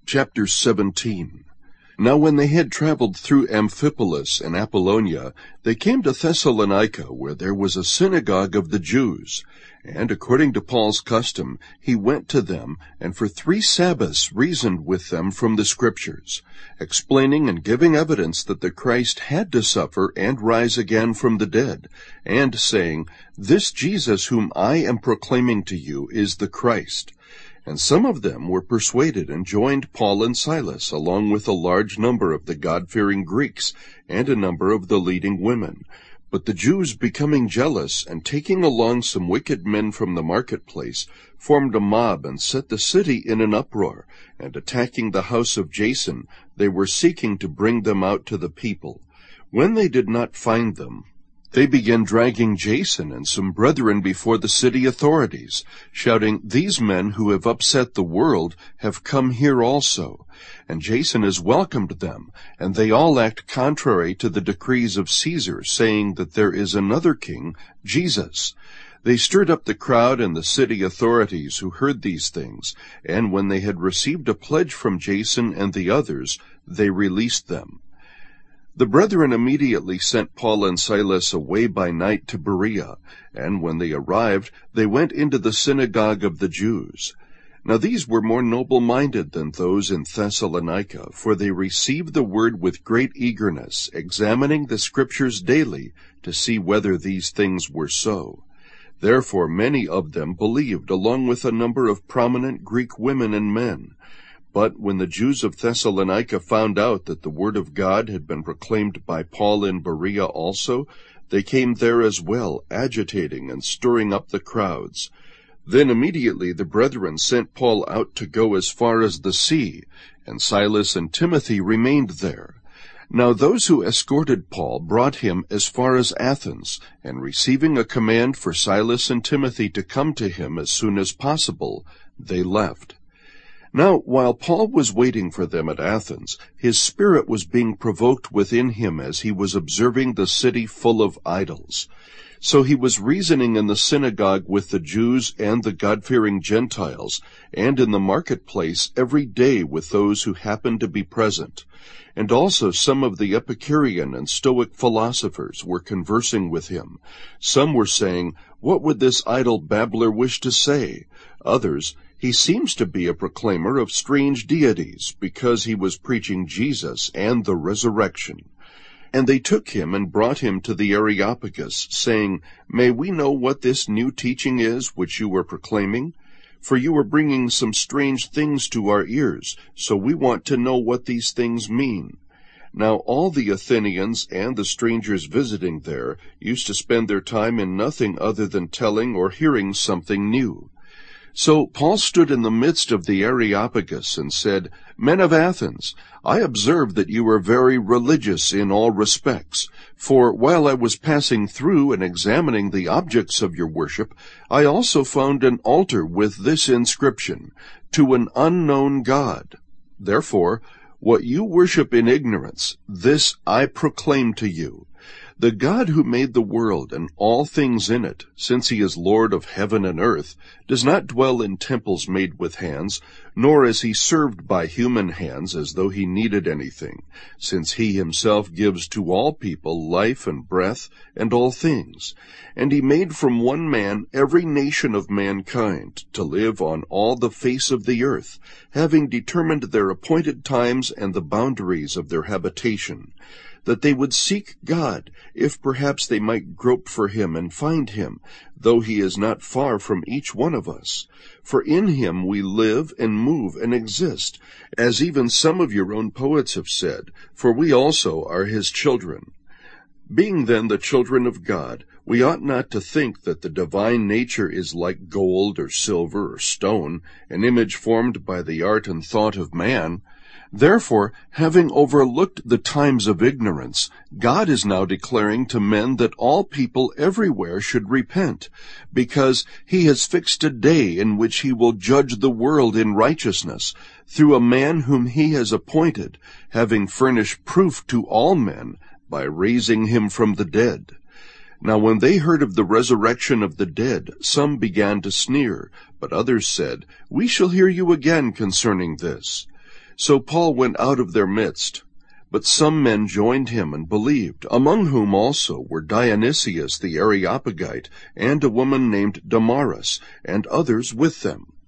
Chapter 17. Now when they had traveled through Amphipolis and Apollonia, they came to Thessalonica, where there was a synagogue of the Jews. And according to Paul's custom, he went to them, and for 3 Sabbaths reasoned with them from the Scriptures, explaining and giving evidence that the Christ had to suffer and rise again from the dead, and saying, "This Jesus whom I am proclaiming to you is the Christ." And some of them were persuaded and joined Paul and Silas, along with a large number of the God-fearing Greeks and a number of the leading women. But the Jews, becoming jealous, and taking along some wicked men from the marketplace, formed a mob and set the city in an uproar, and attacking the house of Jason, they were seeking to bring them out to the people. When they did not find them, they began dragging Jason and some brethren before the city authorities, shouting, "These men who have upset the world have come here also." And Jason has welcomed them, and they all act contrary to the decrees of Caesar, saying that there is another king, Jesus. They stirred up the crowd and the city authorities who heard these things, and when they had received a pledge from Jason and the others, they released them. The brethren immediately sent Paul and Silas away by night to Berea, and when they arrived, they went into the synagogue of the Jews. Now these were more noble-minded than those in Thessalonica, for they received the word with great eagerness, examining the Scriptures daily to see whether these things were so. Therefore many of them believed, along with a number of prominent Greek women and men. But when the Jews of Thessalonica found out that the word of God had been proclaimed by Paul in Berea also, they came there as well, agitating and stirring up the crowds. Then immediately the brethren sent Paul out to go as far as the sea, and Silas and Timothy remained there. Now those who escorted Paul brought him as far as Athens, and receiving a command for Silas and Timothy to come to him as soon as possible, they left. Now, while Paul was waiting for them at Athens, his spirit was being provoked within him as he was observing the city full of idols. So he was reasoning in the synagogue with the Jews and the God-fearing Gentiles, and in the marketplace every day with those who happened to be present. And also some of the Epicurean and Stoic philosophers were conversing with him. Some were saying, "What would this idle babbler wish to say?" Others, "He seems to be a proclaimer of strange deities, because he was preaching Jesus and the resurrection." And they took him and brought him to the Areopagus, saying, "May we know what this new teaching is which you are proclaiming? For you are bringing some strange things to our ears, so we want to know what these things mean." Now all the Athenians and the strangers visiting there used to spend their time in nothing other than telling or hearing something new. So Paul stood in the midst of the Areopagus and said, "Men of Athens, I observe that you are very religious in all respects. For while I was passing through and examining the objects of your worship, I also found an altar with this inscription, 'To an unknown God.' Therefore, what you worship in ignorance, this I proclaim to you. The God who made the world and all things in it, since he is Lord of heaven and earth, does not dwell in temples made with hands, nor is he served by human hands as though he needed anything, since he himself gives to all people life and breath and all things. And he made from one man every nation of mankind to live on all the face of the earth, having determined their appointed times and the boundaries of their habitation, that they would seek God, if perhaps they might grope for him and find him, though he is not far from each one of us. For in him we live and move and exist, as even some of your own poets have said, for we also are his children. Being then the children of God, we ought not to think that the divine nature is like gold or silver or stone, an image formed by the art and thought of man. Therefore, having overlooked the times of ignorance, God is now declaring to men that all people everywhere should repent, because he has fixed a day in which he will judge the world in righteousness, through a man whom he has appointed, having furnished proof to all men by raising him from the dead. Now when they heard of the resurrection of the dead, some began to sneer, but others said, "We shall hear you again concerning this." So Paul went out of their midst. But some men joined him and believed, among whom also were Dionysius the Areopagite, and a woman named Damaris, and others with them.